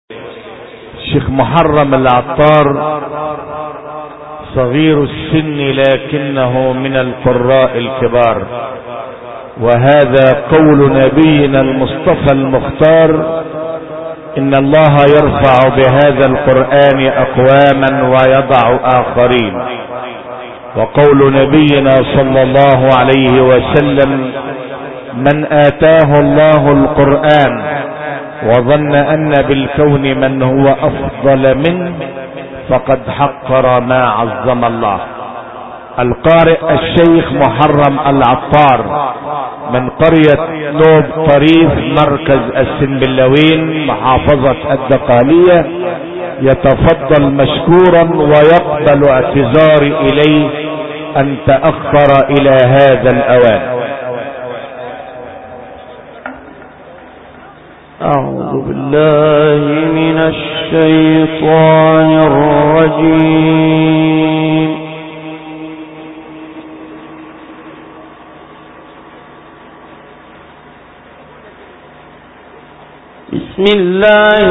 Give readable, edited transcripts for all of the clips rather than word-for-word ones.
الشيخ محرم العطار صغير السن لكنه من القراء الكبار، وهذا قول نبينا المصطفى المختار: إن الله يرفع بهذا القرآن أقواما ويضع آخرين. وقول نبينا صلى الله عليه وسلم: من آتاه الله القرآن وظن أن بالكون من هو أفضل منه فقد حقر ما عظم الله. القارئ الشيخ محرم العطار من قرية نوب طريف مركز السنبلاوين محافظة الدقالية يتفضل مشكورا ويقبل اعتذاري إليه أن تأخر إلى هذا الأوان. أعوذ بالله من الشيطان الرجيم. بسم الله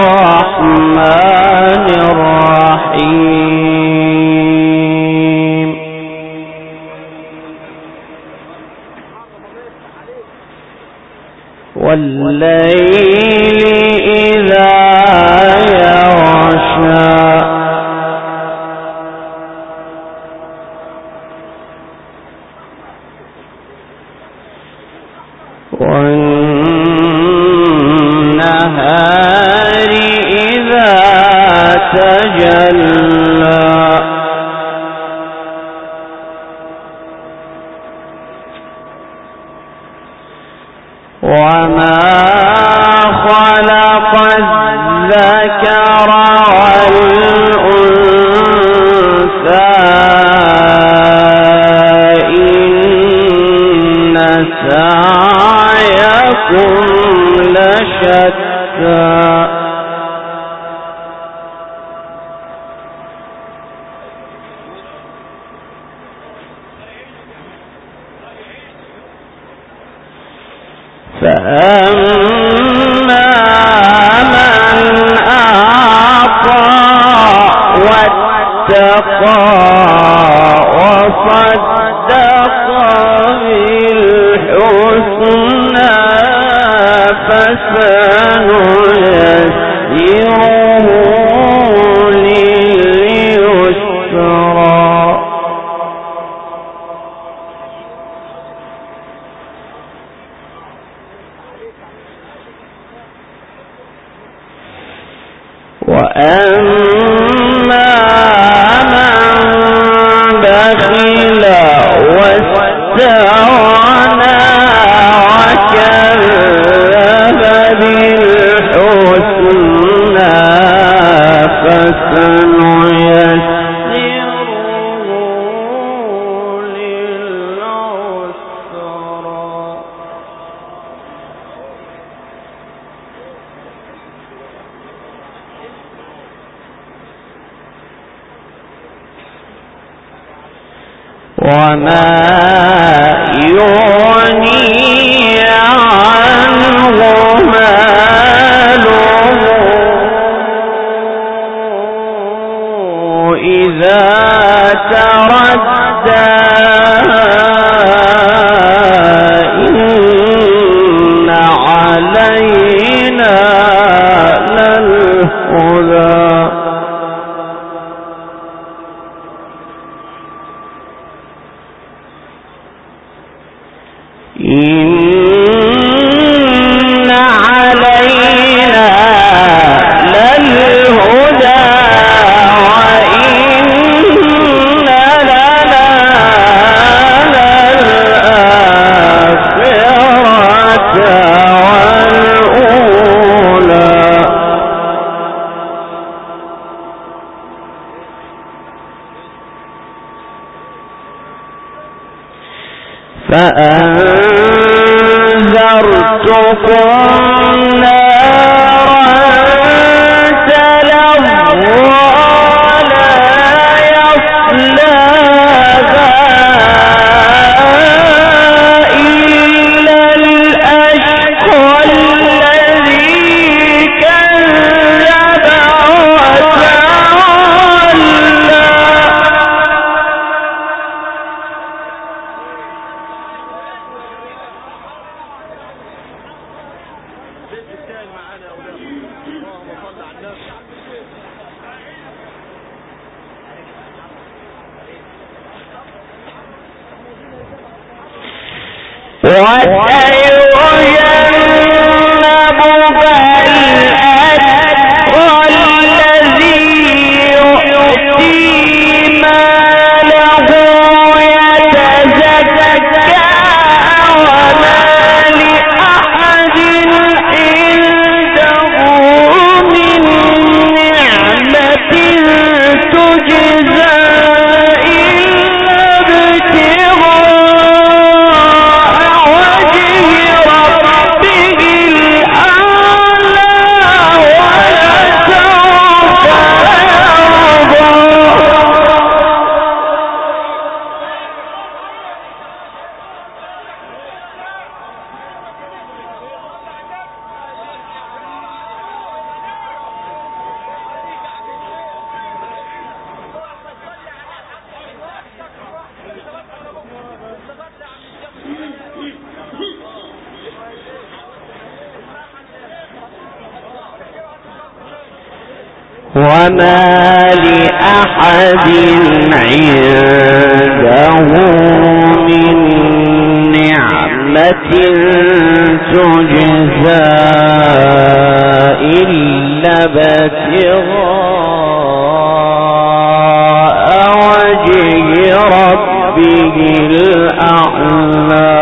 الرحمن الرحيم. والليل إذا يغشى والنهار إذا تجلى وما خلق الذكر والأنثى إن سعيكم لشتى فأما من أعطى واتقى وصدق بالحسنى فسنيسره لليسرى وأما من بخل واستغنى وكذب بالحسنى فسنيسره للعسرى وما يغني عنه ماله إذا تردى إن علينا للهدى إن علينا للهدى وإن لنا للآخرة والأولى فأنذرتكم نارا تلظى لا يصلاها إلا الأشقى الذي كذب وما لأحد عنده من نعمة تجزى إلا ابتغاء وجه ربه الأعلى.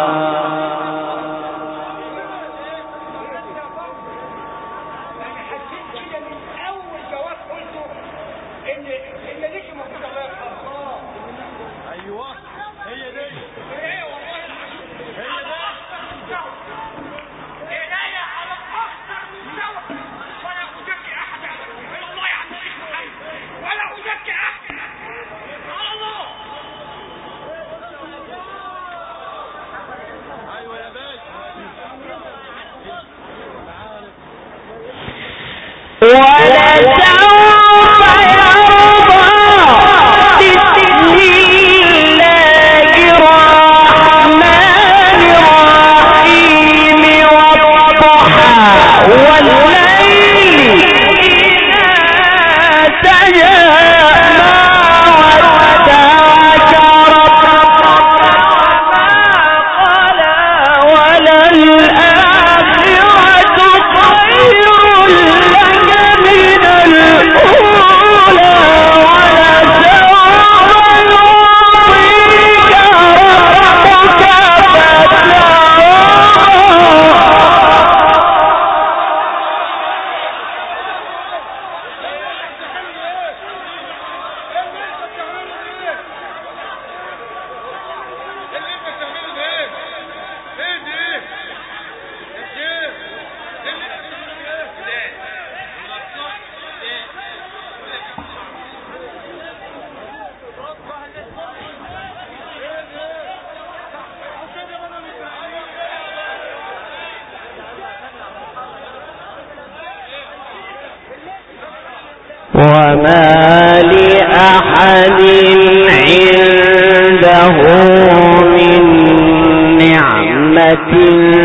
وما لأحد عنده من نعمة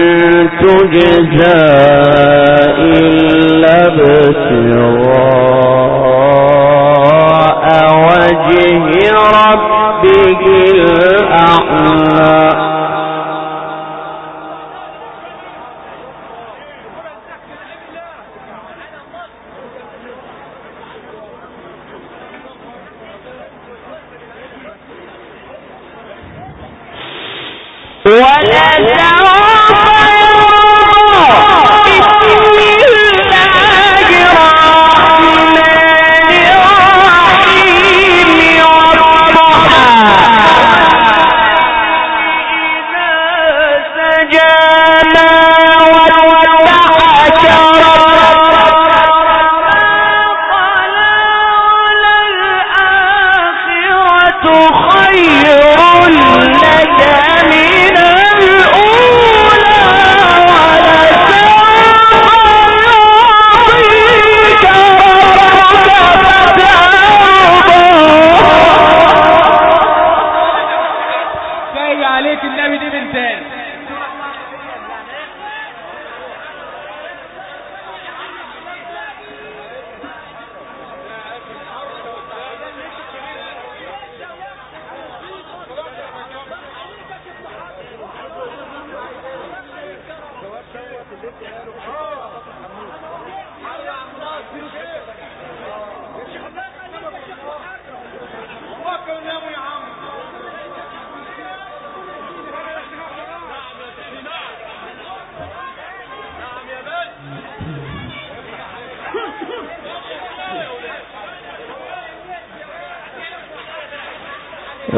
تجزى إلا ابتغاء وجه ربه الأعلى. خير لك من الأولى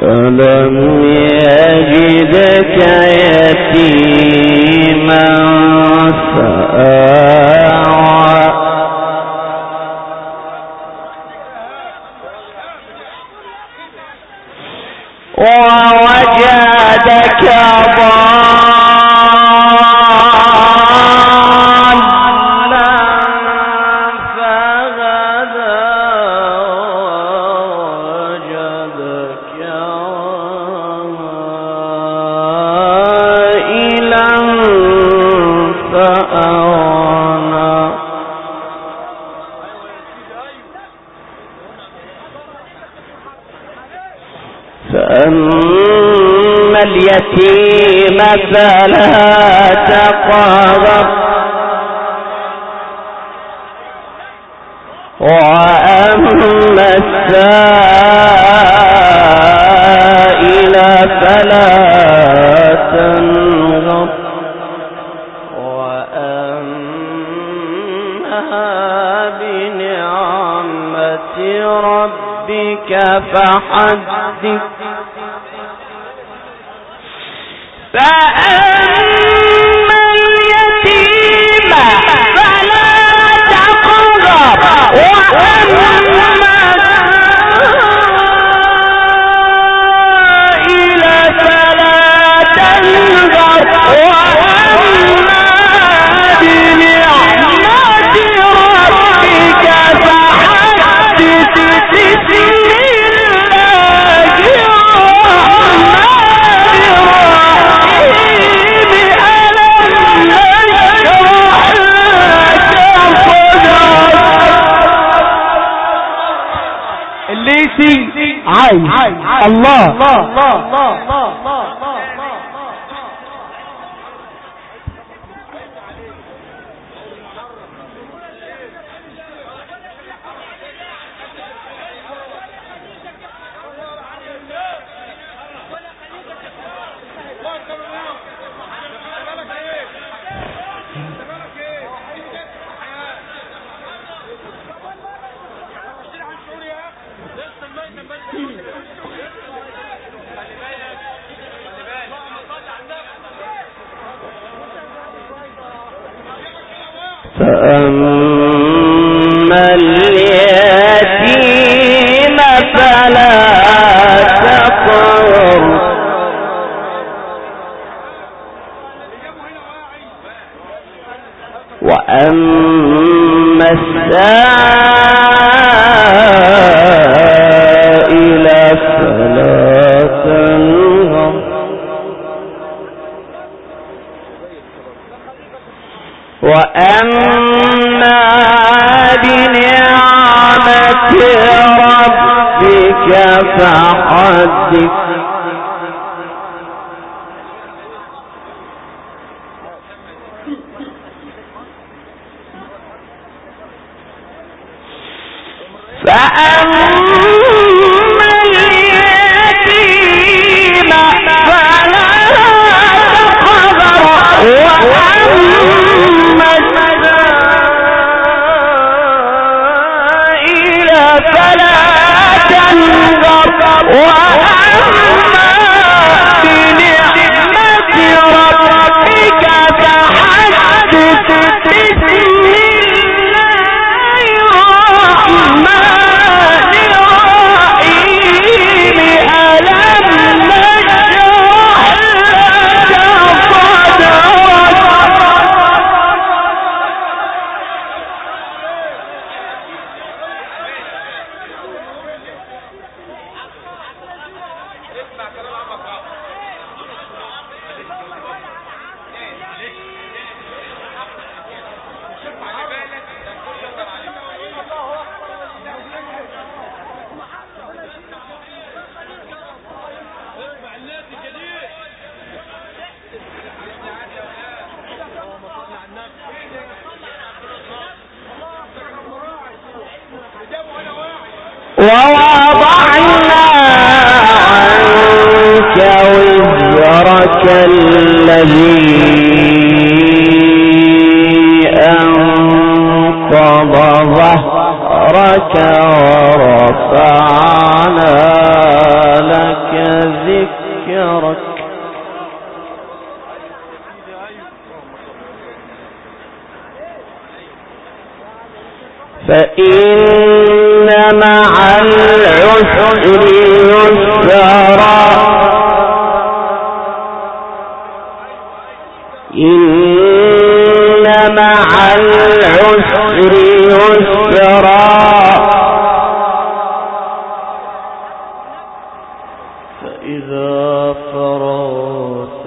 ألم يجدك يتيما فآوى ووجدك فأما اليتيم فلا تقهر وأما السائل فلا تنهر وأما بنعمة ربك فحدث فأما اليتيم فلا تقهر وأما السائل فلا تنهر وأما بنعمة ربك فحدث بسم الله فأما اليتيم فلا تقهر وأما السائل فلا تنهر وأما بنعمة ربك فحدث فأما اليتيم فلا تقهر وأما السائل فلا تنهر وأما بنعمة ربك فحدث بسم الله الرحمن الرحيم ألم نشرح لك صدرك ووضعنا عنك وزرك الذي أنقض ظهرك ظهرك ورفعنا لك ذكرك فإن مع العسر يسرا إن مع العسر يسرا فإذا فرغت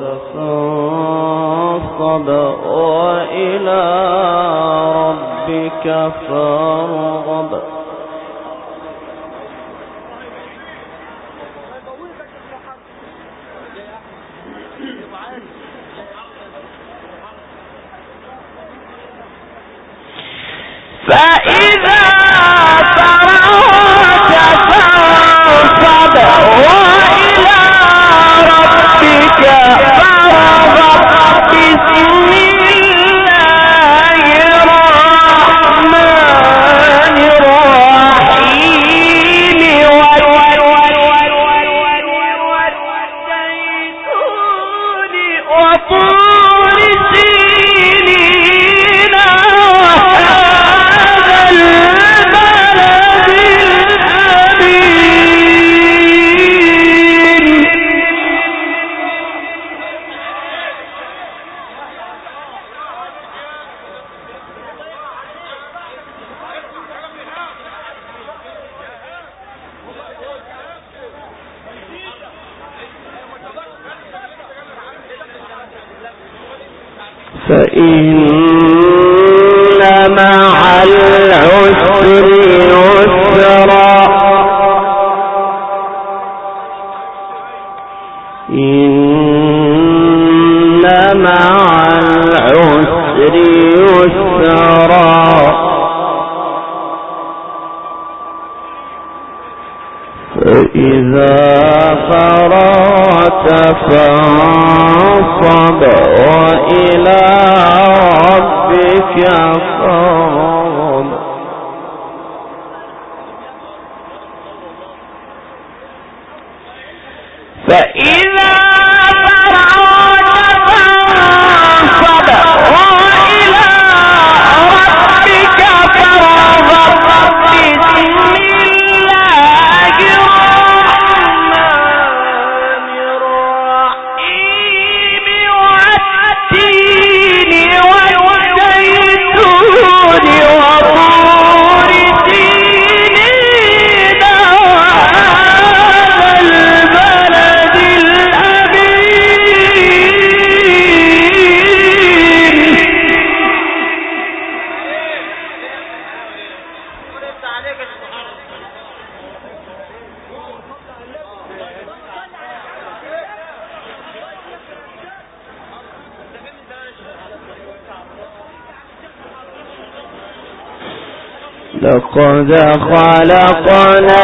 فانصب وإلى ربك فارغب فإذا فرغت فانصب وإلى ربك فارغب بسم الله الرحمن الرحيم والزيتون وطور سينين فإن مع العسر يسرا إن مع العسر يسرا فإذا فرغت فانصب وإلى ربك فارغب فإذا فرغت فانصب وإلى ربك فارغب بسم الله الرحمن الرحيم والتين والزيتون وطور سينين وهذا البلد الأمين لقد خلقنا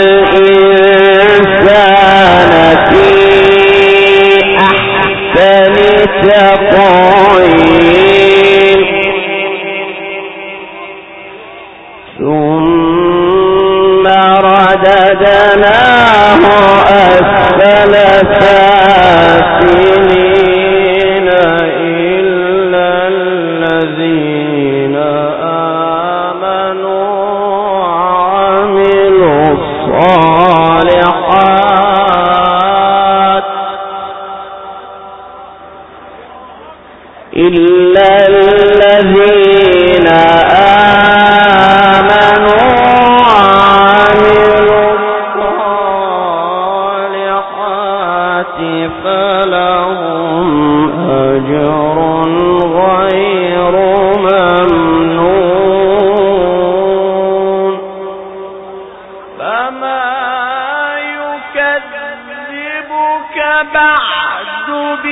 الإنسان في أحسن تقويم ثم رددناه أسفل سافلين إلا الذين آمنوا وعملوا الصالحات إلا الذين آمنوا وعملوا الصالحات فلهم أجر غير ممنون فما يكذبك بعد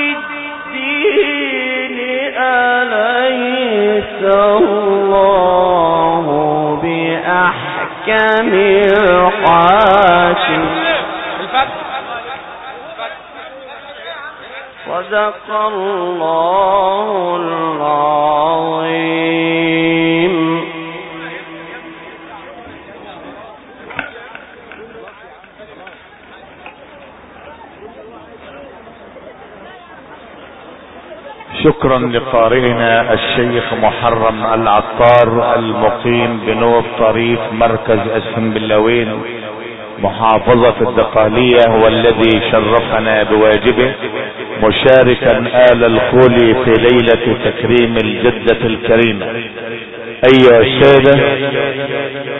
بالدين أليس الله بأحكم الحاكم صدق الله العظيم شكرا لقارئنا الشيخ محرم العطار المقيم بنوف طريف مركز السنبلاوين محافظة الدقهلية، والذي شرفنا بواجبه مشاركا آل الخولي في ليلة تكريم الجدة الكريمة. أيها السادة،